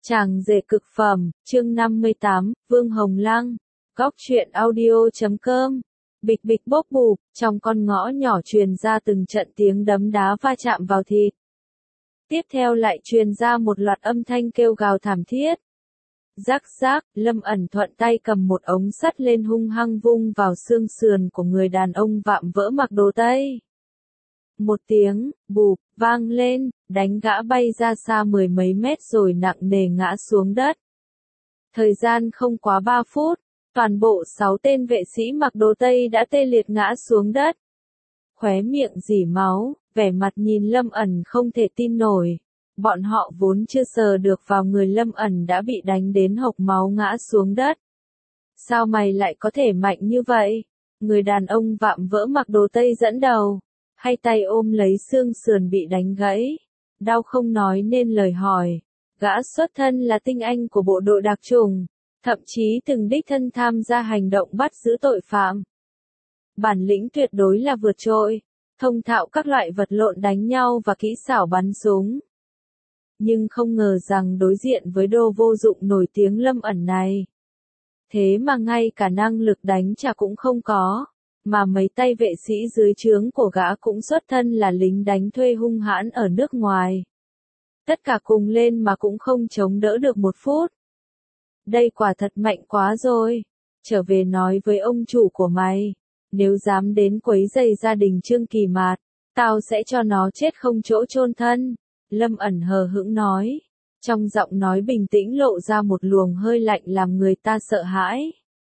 Chàng rể cực phẩm, chương 58, Vương Hồng Lăng, góc truyện audio.com. Bịch bịch bốp bụp, trong con ngõ nhỏ truyền ra từng trận tiếng đấm đá va chạm vào thịt. Tiếp theo lại truyền ra một loạt âm thanh kêu gào thảm thiết. Rắc rác, Lâm ẩn thuận tay cầm một ống sắt lên hung hăng vung vào xương sườn của người đàn ông vạm vỡ mặc đồ Tây. Một tiếng, bụp, vang lên, đánh gã bay ra xa mười mấy mét rồi nặng nề ngã xuống đất. Thời gian không quá 3 phút, toàn bộ 6 tên vệ sĩ mặc đồ Tây đã tê liệt ngã xuống đất. Khóe miệng rỉ máu, vẻ mặt nhìn Lâm ẩn không thể tin nổi. Bọn họ vốn chưa sờ được vào người Lâm ẩn đã bị đánh đến hộc máu ngã xuống đất. Sao mày lại có thể mạnh như vậy? Người đàn ông vạm vỡ mặc đồ Tây dẫn đầu. Hai tay ôm lấy xương sườn bị đánh gãy, đau không nói nên lời hỏi. Gã xuất thân là tinh anh của bộ đội đặc chủng, thậm chí từng đích thân tham gia hành động bắt giữ tội phạm. Bản lĩnh tuyệt đối là vượt trội, thông thạo các loại vật lộn đánh nhau và kỹ xảo bắn súng. Nhưng không ngờ rằng đối diện với đồ vô dụng nổi tiếng Lâm ẩn này. Thế mà ngay cả năng lực đánh trả cũng không có. Mà mấy tay vệ sĩ dưới trướng của gã cũng xuất thân là lính đánh thuê hung hãn ở nước ngoài. Tất cả cùng lên mà cũng không chống đỡ được 1 phút. Đây quả thật mạnh quá rồi. Trở về nói với ông chủ của mày. Nếu dám đến quấy rầy gia đình Trương Kỳ Mạt, tao sẽ cho nó chết không chỗ chôn thân. Lâm ẩn hờ hững nói. Trong giọng nói bình tĩnh lộ ra một luồng hơi lạnh làm người ta sợ hãi.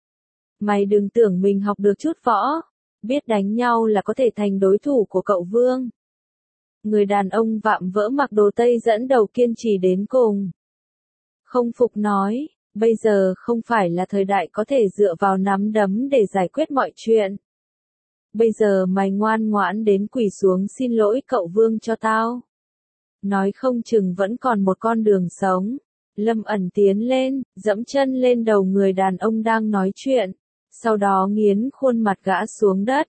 Mày đừng tưởng mình học được chút võ, biết đánh nhau là có thể thành đối thủ của cậu Vương. Người đàn ông vạm vỡ mặc đồ Tây dẫn đầu kiên trì đến cùng. Không phục nói, bây giờ không phải là thời đại có thể dựa vào nắm đấm để giải quyết mọi chuyện. Bây giờ mày ngoan ngoãn đến quỳ xuống xin lỗi cậu Vương cho tao. Nói không chừng vẫn còn một con đường sống. Lâm ẩn tiến lên, dẫm chân lên đầu người đàn ông đang nói chuyện. Sau đó nghiến khuôn mặt gã xuống đất.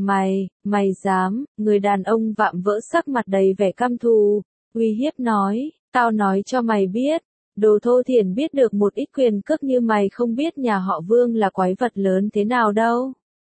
Mày dám, người đàn ông vạm vỡ sắc mặt đầy vẻ căm thù, uy hiếp nói, tao nói cho mày biết, đồ thô thiển biết được một ít quyền cước như mày không biết nhà họ Vương là quái vật lớn thế nào đâu.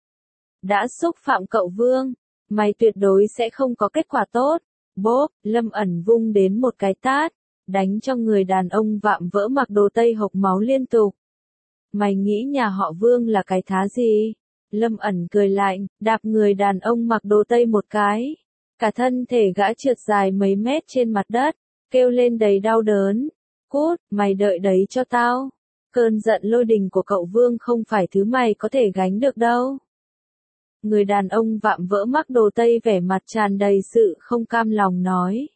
Đã xúc phạm cậu Vương, mày tuyệt đối sẽ không có kết quả tốt. Bốp, Lâm ẩn vung đến một cái tát, đánh cho người đàn ông vạm vỡ mặc đồ Tây hộc máu liên tục. Mày nghĩ nhà họ Vương là cái thá gì? Lâm ẩn cười lạnh, đạp người đàn ông mặc đồ Tây một cái. Cả thân thể gã trượt dài mấy mét trên mặt đất, kêu lên đầy đau đớn. Cút, mày đợi đấy cho tao. Cơn giận lôi đình của cậu Vương không phải thứ mày có thể gánh được đâu. Người đàn ông vạm vỡ mặc đồ Tây vẻ mặt tràn đầy sự không cam lòng nói.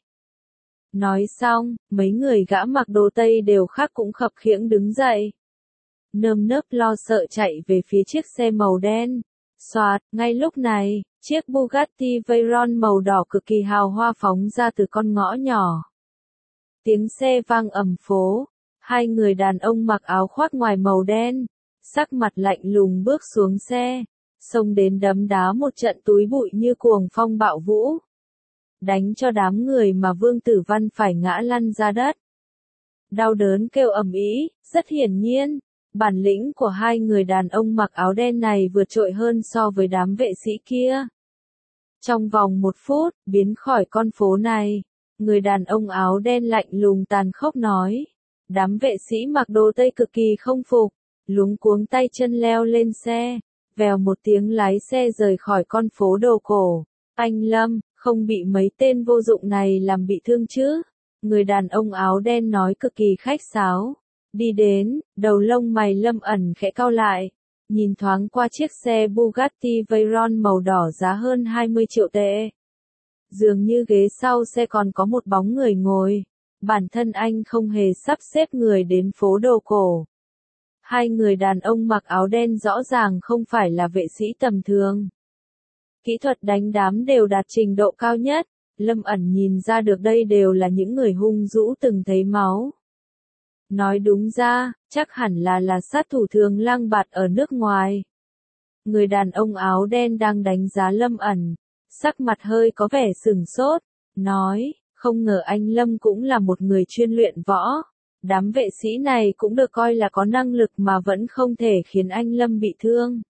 Nói xong, mấy người gã mặc đồ Tây đều khác cũng khập khiễng đứng dậy. Nơm nớp lo sợ chạy về phía chiếc xe màu đen. Xoạt, ngay lúc này, chiếc Bugatti Veyron màu đỏ cực kỳ hào hoa phóng ra từ con ngõ nhỏ. Tiếng xe vang ầm phố, hai người đàn ông mặc áo khoác ngoài màu đen, sắc mặt lạnh lùng bước xuống xe, xông đến đấm đá một trận túi bụi như cuồng phong bạo vũ. Đánh cho đám người mà Vương Tử Văn phải ngã lăn ra đất. Đau đớn kêu ầm ĩ, rất hiển nhiên. Bản lĩnh của hai người đàn ông mặc áo đen này vượt trội hơn so với đám vệ sĩ kia. Trong vòng 1 phút, biến khỏi con phố này, người đàn ông áo đen lạnh lùng tàn khốc nói. Đám vệ sĩ mặc đồ Tây cực kỳ không phục, luống cuống tay chân leo lên xe, vèo một tiếng lái xe rời khỏi con phố đồ cổ. Anh Lâm, không bị mấy tên vô dụng này làm bị thương chứ? Người đàn ông áo đen nói cực kỳ khách sáo. Đi đến, đầu lông mày Lâm ẩn khẽ cau lại, nhìn thoáng qua chiếc xe Bugatti Veyron màu đỏ giá hơn 20 triệu tệ. Dường như ghế sau xe còn có một bóng người ngồi, bản thân anh không hề sắp xếp người đến phố đồ cổ. Hai người đàn ông mặc áo đen rõ ràng không phải là vệ sĩ tầm thường. Kỹ thuật đánh đám đều đạt trình độ cao nhất, Lâm ẩn nhìn ra được đây đều là những người hung dữ từng thấy máu. Nói đúng ra, chắc hẳn là sát thủ thường lang bạt ở nước ngoài. Người đàn ông áo đen đang đánh giá Lâm ẩn, sắc mặt hơi có vẻ sửng sốt, nói, không ngờ anh Lâm cũng là một người chuyên luyện võ. Đám vệ sĩ này cũng được coi là có năng lực mà vẫn không thể khiến anh Lâm bị thương.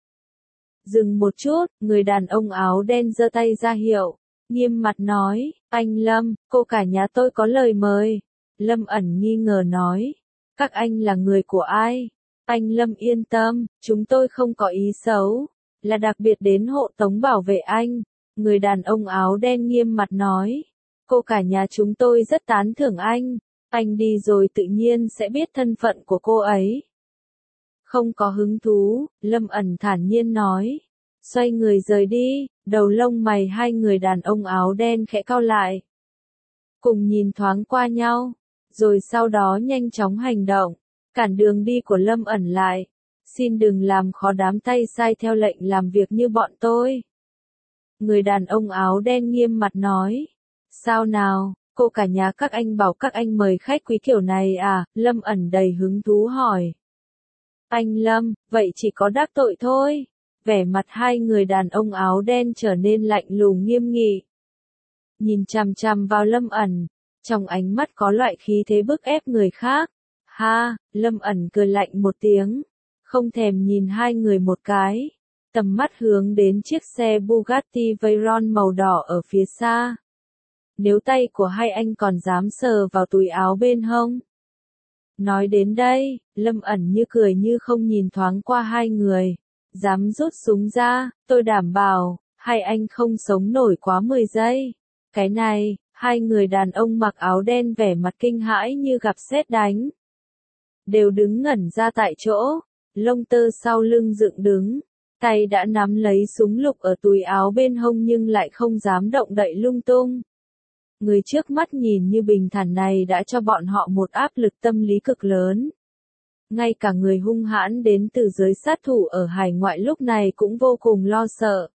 Dừng một chút, người đàn ông áo đen giơ tay ra hiệu, nghiêm mặt nói, anh Lâm, cô cả nhà tôi có lời mời. Lâm ẩn nghi ngờ nói, các anh là người của ai? Anh Lâm yên tâm, chúng tôi không có ý xấu, là đặc biệt đến hộ tống bảo vệ anh. Người đàn ông áo đen nghiêm mặt nói, cô cả nhà chúng tôi rất tán thưởng anh đi rồi tự nhiên sẽ biết thân phận của cô ấy. Không có hứng thú, Lâm ẩn thản nhiên nói, xoay người rời đi, đầu lông mày hai người đàn ông áo đen khẽ cau lại. Cùng nhìn thoáng qua nhau, rồi sau đó nhanh chóng hành động, cản đường đi của Lâm ẩn lại. Xin đừng làm khó đám tay sai theo lệnh làm việc như bọn tôi. Người đàn ông áo đen nghiêm mặt nói. Sao nào, cô cả nhà các anh bảo các anh mời khách quý kiểu này à? Lâm ẩn đầy hứng thú hỏi. Anh Lâm, vậy chỉ có đắc tội thôi. Vẻ mặt hai người đàn ông áo đen trở nên lạnh lùng nghiêm nghị. Nhìn chằm chằm vào Lâm ẩn, trong ánh mắt có loại khí thế bức ép người khác. Ha, Lâm ẩn cười lạnh một tiếng, không thèm nhìn hai người một cái, tầm mắt hướng đến chiếc xe Bugatti Veyron màu đỏ ở phía xa. Nếu tay của hai anh còn dám sờ vào túi áo bên hông. Nói đến đây, Lâm ẩn như cười như không nhìn thoáng qua hai người. Dám rút súng ra, tôi đảm bảo, hai anh không sống nổi quá 10 giây. Cái này, hai người đàn ông mặc áo đen vẻ mặt kinh hãi như gặp sét đánh. Đều đứng ngẩn ra tại chỗ, lông tơ sau lưng dựng đứng, tay đã nắm lấy súng lục ở túi áo bên hông nhưng lại không dám động đậy lung tung. Người trước mắt nhìn như bình thản này đã cho bọn họ một áp lực tâm lý cực lớn. Ngay cả người hung hãn đến từ giới sát thủ ở hải ngoại lúc này cũng vô cùng lo sợ.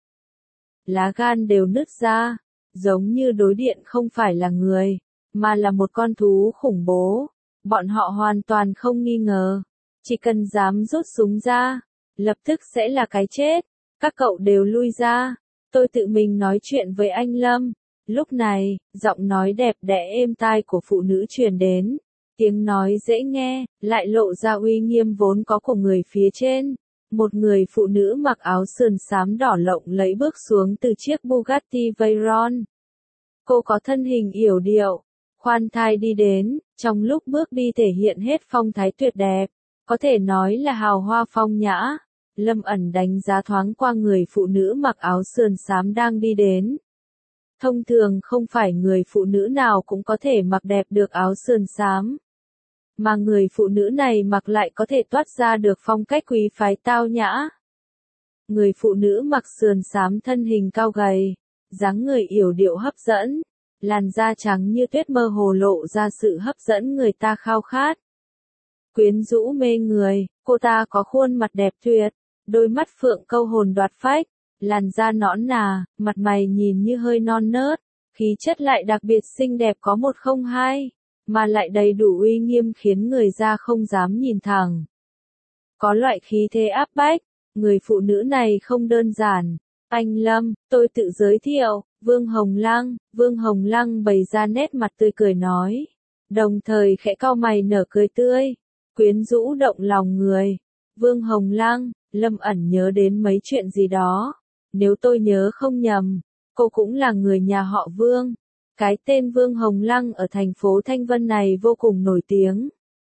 Lá gan đều nứt ra, giống như đối điện không phải là người, mà là một con thú khủng bố. Bọn họ hoàn toàn không nghi ngờ. Chỉ cần dám rút súng ra, lập tức sẽ là cái chết. Các cậu đều lui ra. Tôi tự mình nói chuyện với anh Lâm. Lúc này, giọng nói đẹp đẽ êm tai của phụ nữ truyền đến. Tiếng nói dễ nghe, lại lộ ra uy nghiêm vốn có của người phía trên. Một người phụ nữ mặc áo sườn xám đỏ lộng lẫy bước xuống từ chiếc Bugatti Veyron. Cô có thân hình yểu điệu, khoan thai đi đến, trong lúc bước đi thể hiện hết phong thái tuyệt đẹp, có thể nói là hào hoa phong nhã. Lâm ẩn đánh giá thoáng qua người phụ nữ mặc áo sườn xám đang đi đến. Thông thường không phải người phụ nữ nào cũng có thể mặc đẹp được áo sườn xám. Mà người phụ nữ này mặc lại có thể toát ra được phong cách quý phái tao nhã. Người phụ nữ mặc sườn xám thân hình cao gầy, dáng người yểu điệu hấp dẫn, làn da trắng như tuyết mơ hồ lộ ra sự hấp dẫn người ta khao khát. Quyến rũ mê người, cô ta có khuôn mặt đẹp tuyệt, đôi mắt phượng câu hồn đoạt phách, làn da nõn nà, mặt mày nhìn như hơi non nớt, khí chất lại đặc biệt xinh đẹp có 102, mà lại đầy đủ uy nghiêm khiến người ra không dám nhìn thẳng. Có loại khí thế áp bách, người phụ nữ này không đơn giản. Anh Lâm, tôi tự giới thiệu, Vương Hồng Lăng. Vương Hồng Lăng bày ra nét mặt tươi cười nói, đồng thời khẽ cau mày nở cười tươi, quyến rũ động lòng người. Vương Hồng Lăng, Lâm ẩn nhớ đến mấy chuyện gì đó. Nếu tôi nhớ không nhầm, cô cũng là người nhà họ Vương. Cái tên Vương Hồng Lăng ở thành phố Thanh Vân này vô cùng nổi tiếng.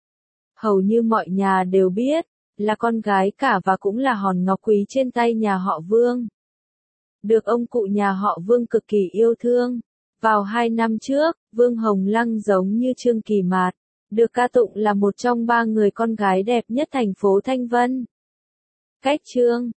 Hầu như mọi nhà đều biết, là con gái cả và cũng là hòn ngọc quý trên tay nhà họ Vương. Được ông cụ nhà họ Vương cực kỳ yêu thương. Vào 2 năm trước, Vương Hồng Lăng giống như Trương Kỳ Mạt, được ca tụng là một trong 3 người con gái đẹp nhất thành phố Thanh Vân. Cách Trương,